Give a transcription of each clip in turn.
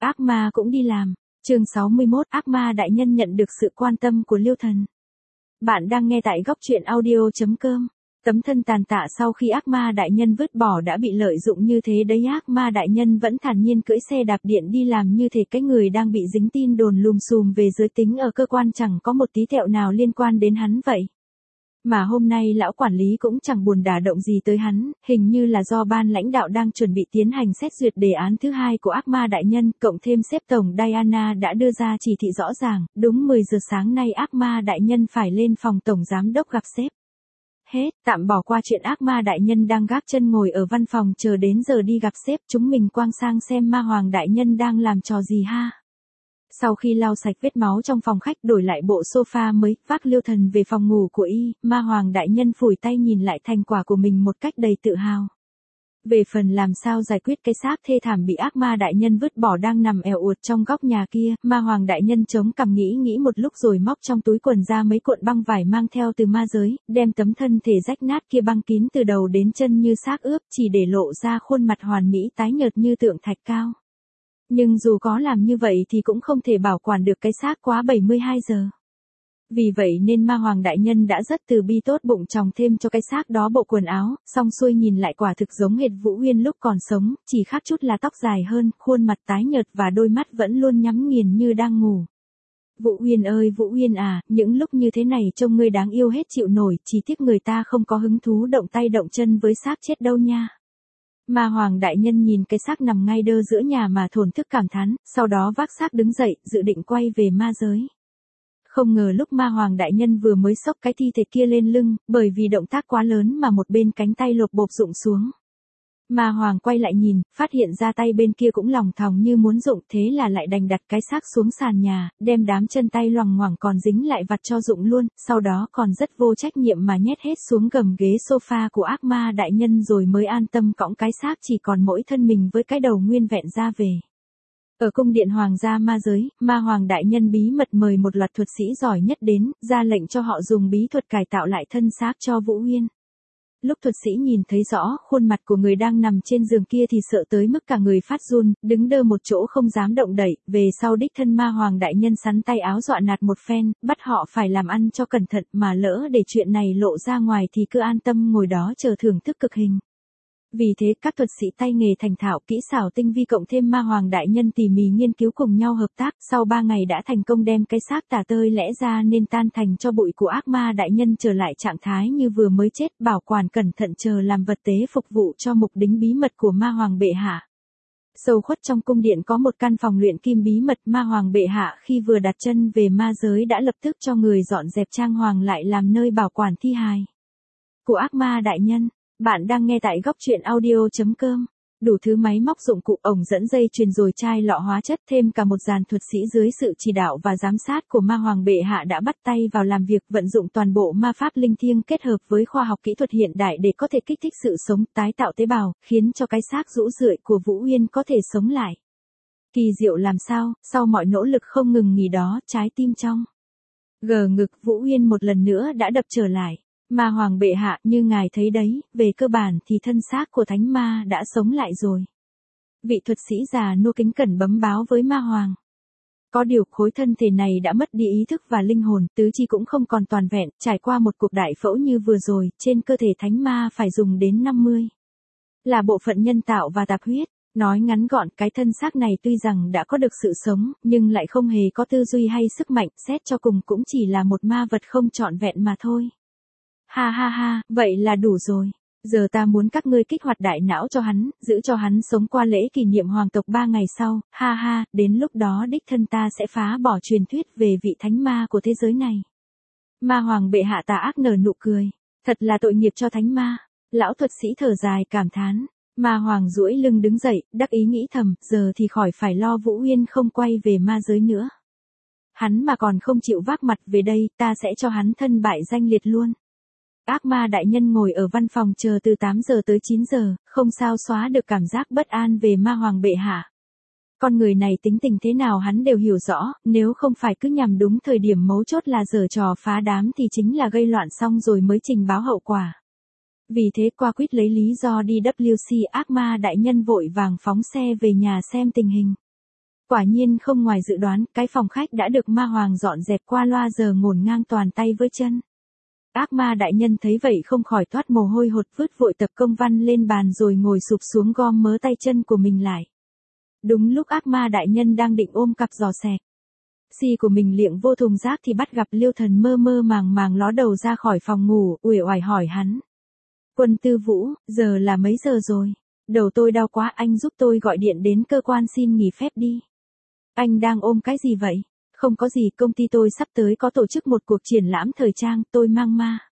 Ác ma cũng đi làm. Chương 61, ác ma đại nhân nhận được sự quan tâm của Liêu Thần. Bạn đang nghe tại góc truyện audio.com. Tấm thân tàn tạ sau khi ác ma đại nhân vứt bỏ đã bị lợi dụng như thế đấy, ác ma đại nhân vẫn thản nhiên cưỡi xe đạp điện đi làm như thể cái người đang bị dính tin đồn lùm xùm về giới tính ở cơ quan chẳng có một tí tẹo nào liên quan đến hắn vậy. Mà hôm nay lão quản lý cũng chẳng buồn đả động gì tới hắn, hình như là do ban lãnh đạo đang chuẩn bị tiến hành xét duyệt đề án thứ hai của ác ma đại nhân, cộng thêm sếp tổng Diana đã đưa ra chỉ thị rõ ràng, đúng 10 giờ sáng nay ác ma đại nhân phải lên phòng tổng giám đốc gặp sếp. Hết, tạm bỏ qua chuyện ác ma đại nhân đang gác chân ngồi ở văn phòng chờ đến giờ đi gặp sếp, chúng mình quang sang xem ma hoàng đại nhân đang làm trò gì ha. Sau khi lau sạch vết máu trong phòng khách, đổi lại bộ sofa mới, vác Liêu Thần về phòng ngủ của ma hoàng đại nhân phủi tay nhìn lại thành quả của mình một cách đầy tự hào. Về phần làm sao giải quyết cái xác thê thảm bị ác ma đại nhân vứt bỏ đang nằm èo uột trong góc nhà kia, ma hoàng đại nhân chống cằm nghĩ một lúc rồi móc trong túi quần ra mấy cuộn băng vải mang theo từ ma giới, đem tấm thân thể rách nát kia băng kín từ đầu đến chân như xác ướp, chỉ để lộ ra khuôn mặt hoàn mỹ tái nhợt như tượng thạch cao. Nhưng dù có làm như vậy thì cũng không thể bảo quản được cái xác quá 72 giờ. Vì vậy nên ma hoàng đại nhân đã rất từ bi tốt bụng chòng thêm cho cái xác đó bộ quần áo, xong xuôi nhìn lại quả thực giống hệt Vũ Uyên lúc còn sống, chỉ khác chút là tóc dài hơn, khuôn mặt tái nhợt và đôi mắt vẫn luôn nhắm nghiền như đang ngủ. Vũ Uyên ơi Vũ Uyên à, những lúc như thế này trông ngươi đáng yêu hết chịu nổi, chỉ tiếc người ta không có hứng thú động tay động chân với xác chết đâu nha. Ma hoàng đại nhân nhìn cái xác nằm ngay đơ giữa nhà mà thổn thức cảm thán, sau đó vác xác đứng dậy, dự định quay về ma giới. Không ngờ lúc ma hoàng đại nhân vừa mới xốc cái thi thể kia lên lưng, bởi vì động tác quá lớn mà một bên cánh tay lột bộp rụng xuống. Ma hoàng quay lại nhìn, phát hiện ra tay bên kia cũng lỏng thòng như muốn rụng, thế là lại đành đặt cái xác xuống sàn nhà, đem đám chân tay loằng ngoằng còn dính lại vặt cho rụng luôn, sau đó còn rất vô trách nhiệm mà nhét hết xuống gầm ghế sofa của ác ma đại nhân rồi mới an tâm cõng cái xác chỉ còn mỗi thân mình với cái đầu nguyên vẹn ra về. Ở cung điện hoàng gia ma giới, ma hoàng đại nhân bí mật mời một loạt thuật sĩ giỏi nhất đến, ra lệnh cho họ dùng bí thuật cải tạo lại thân xác cho Vũ Uyên. Lúc thuật sĩ nhìn thấy rõ khuôn mặt của người đang nằm trên giường kia thì sợ tới mức cả người phát run, đứng đơ một chỗ không dám động đậy, về sau đích thân ma hoàng đại nhân sắn tay áo dọa nạt một phen, bắt họ phải làm ăn cho cẩn thận, mà lỡ để chuyện này lộ ra ngoài thì cứ an tâm ngồi đó chờ thưởng thức cực hình. Vì thế các thuật sĩ tay nghề thành thạo kỹ xảo tinh vi cộng thêm ma hoàng đại nhân tỉ mỉ nghiên cứu cùng nhau hợp tác, sau 3 ngày đã thành công đem cái xác tả tơi lẽ ra nên tan thành cho bụi của ác ma đại nhân trở lại trạng thái như vừa mới chết, bảo quản cẩn thận chờ làm vật tế phục vụ cho mục đính bí mật của ma hoàng bệ hạ. Sâu khuất trong cung điện có một căn phòng luyện kim bí mật, ma hoàng bệ hạ khi vừa đặt chân về ma giới đã lập tức cho người dọn dẹp trang hoàng lại làm nơi bảo quản thi hài của ác ma đại nhân. Bạn đang nghe tại góc truyện audio.com. Đủ thứ máy móc dụng cụ, ổng dẫn dây chuyền rồi chai lọ hóa chất, thêm cả một dàn thuật sĩ dưới sự chỉ đạo và giám sát của ma hoàng bệ hạ đã bắt tay vào làm việc, vận dụng toàn bộ ma pháp linh thiêng kết hợp với khoa học kỹ thuật hiện đại để có thể kích thích sự sống, tái tạo tế bào, khiến cho cái xác rũ rượi của Vũ Uyên có thể sống lại. Kỳ diệu làm sao, sau mọi nỗ lực không ngừng nghỉ đó, trái tim trong ngực Vũ Uyên một lần nữa đã đập trở lại. Ma hoàng bệ hạ, như ngài thấy đấy, về cơ bản thì thân xác của thánh ma đã sống lại rồi. Vị thuật sĩ già nua kính cẩn bấm báo với ma hoàng. Có điều khối thân thể này đã mất đi ý thức và linh hồn, tứ chi cũng không còn toàn vẹn, trải qua một cuộc đại phẫu như vừa rồi, trên cơ thể thánh ma phải dùng đến 50 là bộ phận nhân tạo và tạp huyết. Nói ngắn gọn, cái thân xác này tuy rằng đã có được sự sống, nhưng lại không hề có tư duy hay sức mạnh, xét cho cùng cũng chỉ là một ma vật không trọn vẹn mà thôi. Ha ha ha, vậy là đủ rồi. Giờ ta muốn các ngươi kích hoạt đại não cho hắn, giữ cho hắn sống qua lễ kỷ niệm hoàng tộc 3 ngày sau, ha ha, đến lúc đó đích thân ta sẽ phá bỏ truyền thuyết về vị thánh ma của thế giới này. Ma hoàng bệ hạ tà ác nở nụ cười, thật là tội nghiệp cho thánh ma. Lão thuật sĩ thở dài cảm thán. Ma hoàng duỗi lưng đứng dậy, đắc ý nghĩ thầm, giờ thì khỏi phải lo Vũ Uyên không quay về ma giới nữa. Hắn mà còn không chịu vác mặt về đây, ta sẽ cho hắn thân bại danh liệt luôn. Ác ma đại nhân ngồi ở văn phòng chờ từ 8 giờ tới 9 giờ, không sao xóa được cảm giác bất an về ma hoàng bệ hạ. Con người này tính tình thế nào hắn đều hiểu rõ, nếu không phải cứ nhằm đúng thời điểm mấu chốt là giở trò phá đám thì chính là gây loạn xong rồi mới trình báo hậu quả. Vì thế qua quýt lấy lý do đi WC, ác ma đại nhân vội vàng phóng xe về nhà xem tình hình. Quả nhiên không ngoài dự đoán, cái phòng khách đã được ma hoàng dọn dẹp qua loa giờ ngổn ngang toàn tay với chân. Ác ma đại nhân thấy vậy không khỏi toát mồ hôi hột, vứt vội tập công văn lên bàn rồi ngồi sụp xuống gom mớ tay chân của mình lại. Đúng lúc ác ma đại nhân đang định ôm cặp giò xẹt xi của mình liệng vô thùng rác thì bắt gặp Liêu Thần mơ mơ màng màng ló đầu ra khỏi phòng ngủ, uể oải hỏi hắn. Quân Tư Vũ, giờ là mấy giờ rồi? Đầu tôi đau quá, anh giúp tôi gọi điện đến cơ quan xin nghỉ phép đi. Anh đang ôm cái gì vậy? Không có gì, công ty tôi sắp tới có tổ chức một cuộc triển lãm thời trang, tôi mang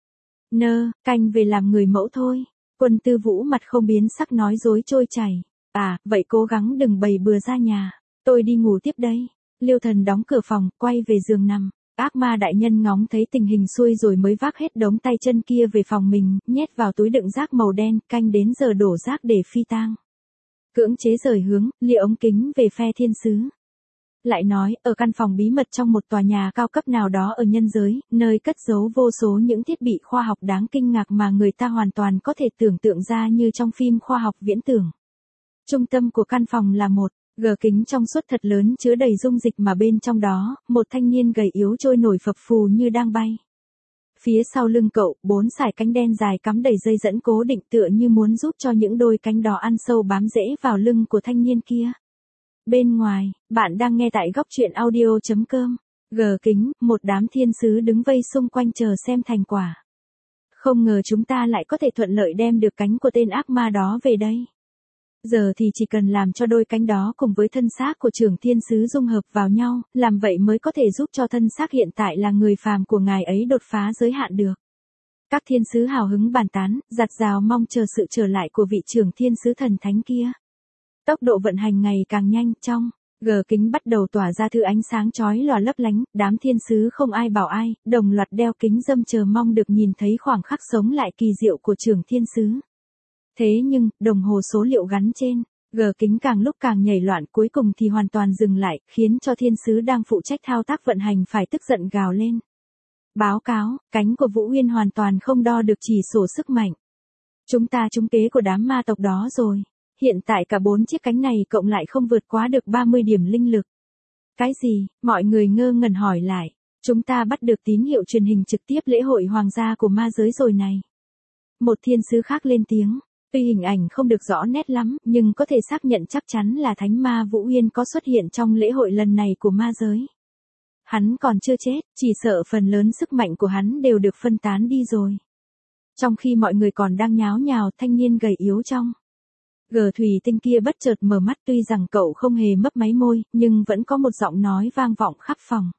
canh về làm người mẫu thôi. Quân Tư Vũ mặt không biến sắc nói dối trôi chảy. À, vậy cố gắng đừng bày bừa ra nhà, tôi đi ngủ tiếp đây. Liêu Thần đóng cửa phòng, quay về giường nằm. Ác ma đại nhân ngóng thấy tình hình xuôi rồi mới vác hết đống tay chân kia về phòng mình, nhét vào túi đựng rác màu đen, canh đến giờ đổ rác để phi tang. Cưỡng chế rời hướng, lia ống kính về phe thiên sứ. Lại nói, ở căn phòng bí mật trong một tòa nhà cao cấp nào đó ở nhân giới, nơi cất giấu vô số những thiết bị khoa học đáng kinh ngạc mà người ta hoàn toàn có thể tưởng tượng ra như trong phim khoa học viễn tưởng. Trung tâm của căn phòng là một gờ kính trong suốt thật lớn chứa đầy dung dịch mà bên trong đó, một thanh niên gầy yếu trôi nổi phập phù như đang bay. Phía sau lưng cậu, 4 sải cánh đen dài cắm đầy dây dẫn cố định tựa như muốn giúp cho những đôi cánh đó ăn sâu bám rễ vào lưng của thanh niên kia. Bên ngoài, bạn đang nghe tại góc truyện audio.com. Gờ kính, một đám thiên sứ đứng vây xung quanh chờ xem thành quả. Không ngờ chúng ta lại có thể thuận lợi đem được cánh của tên ác ma đó về đây. Giờ thì chỉ cần làm cho đôi cánh đó cùng với thân xác của trưởng thiên sứ dung hợp vào nhau, làm vậy mới có thể giúp cho thân xác hiện tại là người phàm của ngài ấy đột phá giới hạn được. Các thiên sứ hào hứng bàn tán, giặt rào mong chờ sự trở lại của vị trưởng thiên sứ thần thánh kia. Tốc độ vận hành ngày càng nhanh, trong gờ kính bắt đầu tỏa ra thứ ánh sáng chói lòa lấp lánh, đám thiên sứ không ai bảo ai, đồng loạt đeo kính râm chờ mong được nhìn thấy khoảng khắc sống lại kỳ diệu của trưởng thiên sứ. Thế nhưng, đồng hồ số liệu gắn trên gờ kính càng lúc càng nhảy loạn, cuối cùng thì hoàn toàn dừng lại, khiến cho thiên sứ đang phụ trách thao tác vận hành phải tức giận gào lên. Báo cáo, cánh của Vũ Uyên hoàn toàn không đo được chỉ số sức mạnh. Chúng ta trúng kế của đám ma tộc đó rồi. Hiện tại cả 4 chiếc cánh này cộng lại không vượt quá được 30 điểm linh lực. Cái gì? Mọi người ngơ ngẩn hỏi lại. Chúng ta bắt được tín hiệu truyền hình trực tiếp lễ hội hoàng gia của ma giới rồi này. Một thiên sứ khác lên tiếng. Tuy hình ảnh không được rõ nét lắm, nhưng có thể xác nhận chắc chắn là thánh ma Vũ Uyên có xuất hiện trong lễ hội lần này của ma giới. Hắn còn chưa chết, chỉ sợ phần lớn sức mạnh của hắn đều được phân tán đi rồi. Trong khi mọi người còn đang nháo nhào, thanh niên gầy yếu trong gờ thủy tinh kia bất chợt mở mắt, tuy rằng cậu không hề mấp máy môi, nhưng vẫn có một giọng nói vang vọng khắp phòng.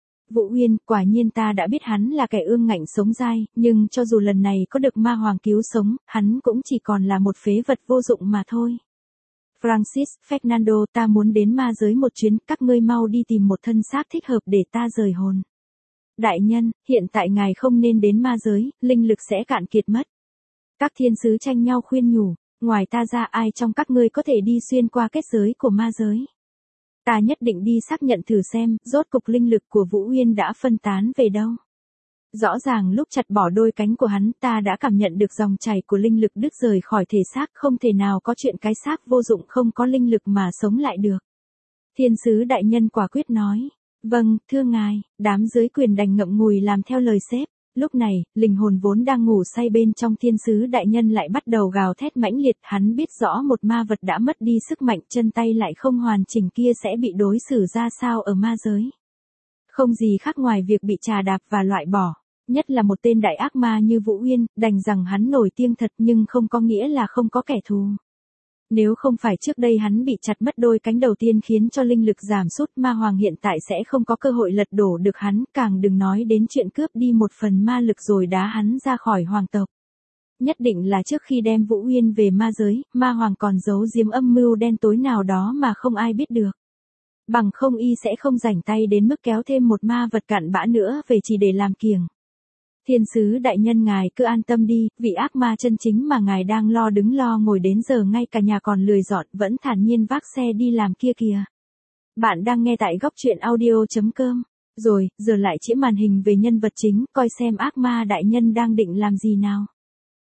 Vũ Uyên, quả nhiên ta đã biết hắn là kẻ ương ngạnh sống dai, nhưng cho dù lần này có được ma hoàng cứu sống, hắn cũng chỉ còn là một phế vật vô dụng mà thôi. Francis, Fernando, ta muốn đến ma giới một chuyến, các ngươi mau đi tìm một thân xác thích hợp để ta rời hồn. Đại nhân, hiện tại ngài không nên đến ma giới, linh lực sẽ cạn kiệt mất. Các thiên sứ tranh nhau khuyên nhủ, ngoài ta ra ai trong các ngươi có thể đi xuyên qua kết giới của ma giới. Ta nhất định đi xác nhận thử xem, rốt cục linh lực của Vũ Uyên đã phân tán về đâu. Rõ ràng lúc chặt bỏ đôi cánh của hắn, ta đã cảm nhận được dòng chảy của linh lực đứt rời khỏi thể xác, không thể nào có chuyện cái xác vô dụng không có linh lực mà sống lại được. Thiên sứ đại nhân quả quyết nói. Vâng, thưa ngài, đám dưới quyền đành ngậm ngùi làm theo lời sếp. Lúc này, linh hồn vốn đang ngủ say bên trong thiên sứ đại nhân lại bắt đầu gào thét mãnh liệt, hắn biết rõ một ma vật đã mất đi sức mạnh, chân tay lại không hoàn chỉnh kia sẽ bị đối xử ra sao ở ma giới. Không gì khác ngoài việc bị trà đạp và loại bỏ, nhất là một tên đại ác ma như Vũ Uyên, đành rằng hắn nổi tiếng thật nhưng không có nghĩa là không có kẻ thù. Nếu không phải trước đây hắn bị chặt mất đôi cánh đầu tiên khiến cho linh lực giảm sút, ma hoàng hiện tại sẽ không có cơ hội lật đổ được hắn, càng đừng nói đến chuyện cướp đi một phần ma lực rồi đá hắn ra khỏi hoàng tộc. Nhất định là trước khi đem Vũ Uyên về ma giới, ma hoàng còn giấu giếm âm mưu đen tối nào đó mà không ai biết được. Bằng không y sẽ không rảnh tay đến mức kéo thêm một ma vật cặn bã nữa về chỉ để làm kiềng. Thiên sứ đại nhân ngài cứ an tâm đi, vị ác ma chân chính mà ngài đang lo đứng lo ngồi đến giờ ngay cả nhà còn lười dọn vẫn thản nhiên vác xe đi làm kia kìa. Bạn đang nghe tại góc truyện audio.com. Rồi, giờ lại chĩa màn hình về nhân vật chính, coi xem ác ma đại nhân đang định làm gì nào.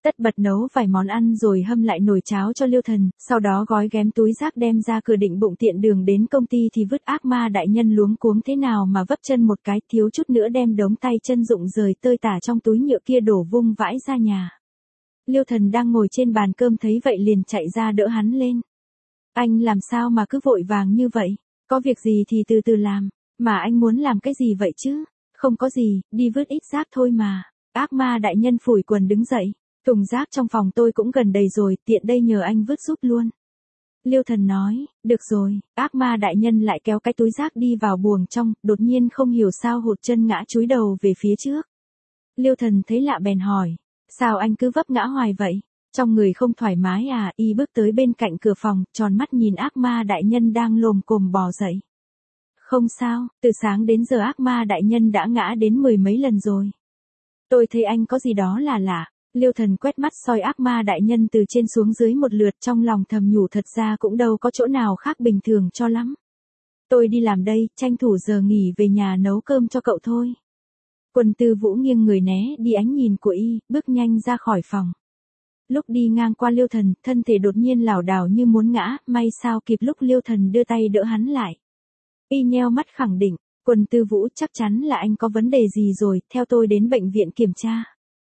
Tất bật nấu vài món ăn rồi hâm lại nồi cháo cho Liêu Thần, sau đó gói ghém túi rác đem ra cửa định bụng tiện đường đến công ty thì vứt. Ác ma đại nhân luống cuống thế nào mà vấp chân một cái, thiếu chút nữa đem đống tay chân rụng rời tơi tả trong túi nhựa kia đổ vung vãi ra nhà. Liêu Thần đang ngồi trên bàn cơm thấy vậy liền chạy ra đỡ hắn lên. Anh làm sao mà cứ vội vàng như vậy, có việc gì thì từ từ làm, mà anh muốn làm cái gì vậy chứ? Không có gì, đi vứt ít rác thôi mà. Ác ma đại nhân phủi quần đứng dậy. Thùng rác trong phòng tôi cũng gần đầy rồi, tiện đây nhờ anh vứt giúp luôn. Liêu Thần nói, được rồi. Ác ma đại nhân lại kéo cái túi rác đi vào buồng trong, đột nhiên không hiểu sao hụt chân ngã chúi đầu về phía trước. Liêu Thần thấy lạ bèn hỏi, sao anh cứ vấp ngã hoài vậy? Trong người không thoải mái à? Y bước tới bên cạnh cửa phòng, tròn mắt nhìn ác ma đại nhân đang lồm cồm bò dậy. Không sao, từ sáng đến giờ ác ma đại nhân đã ngã đến 10 mấy lần rồi. Tôi thấy anh có gì đó là lạ. Liêu Thần quét mắt soi ác ma đại nhân từ trên xuống dưới một lượt, trong lòng thầm nhủ thật ra cũng đâu có chỗ nào khác bình thường cho lắm. Tôi đi làm đây, tranh thủ giờ nghỉ về nhà nấu cơm cho cậu thôi. Quân Tư Vũ nghiêng người né đi ánh nhìn của y, bước nhanh ra khỏi phòng. Lúc đi ngang qua Liêu Thần, thân thể đột nhiên lảo đảo như muốn ngã, may sao kịp lúc Liêu Thần đưa tay đỡ hắn lại. Y nheo mắt khẳng định, Quân Tư Vũ chắc chắn là anh có vấn đề gì rồi, theo tôi đến bệnh viện kiểm tra.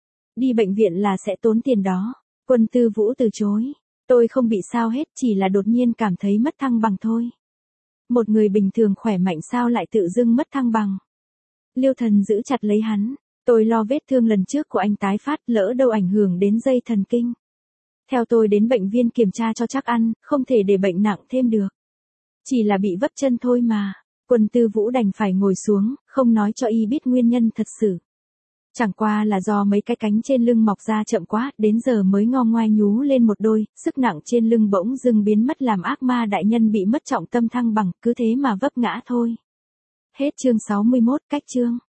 Đi bệnh viện là sẽ tốn tiền đó. Quân Tư Vũ từ chối. Tôi không bị sao hết, chỉ là đột nhiên cảm thấy mất thăng bằng thôi. Một người bình thường khỏe mạnh sao lại tự dưng mất thăng bằng. Liêu Thần giữ chặt lấy hắn. Tôi lo vết thương lần trước của anh tái phát, lỡ đâu ảnh hưởng đến dây thần kinh. Theo tôi đến bệnh viện kiểm tra cho chắc ăn, không thể để bệnh nặng thêm được. Chỉ là bị vấp chân thôi mà. Quân Tư Vũ đành phải ngồi xuống, không nói cho y biết nguyên nhân thật sự. Chẳng qua là do mấy cái cánh trên lưng mọc ra chậm quá, đến giờ mới ngo ngoai nhú lên một đôi, sức nặng trên lưng bỗng dưng biến mất làm ác ma đại nhân bị mất trọng tâm thăng bằng, cứ thế mà vấp ngã thôi. Hết chương 61, cách chương.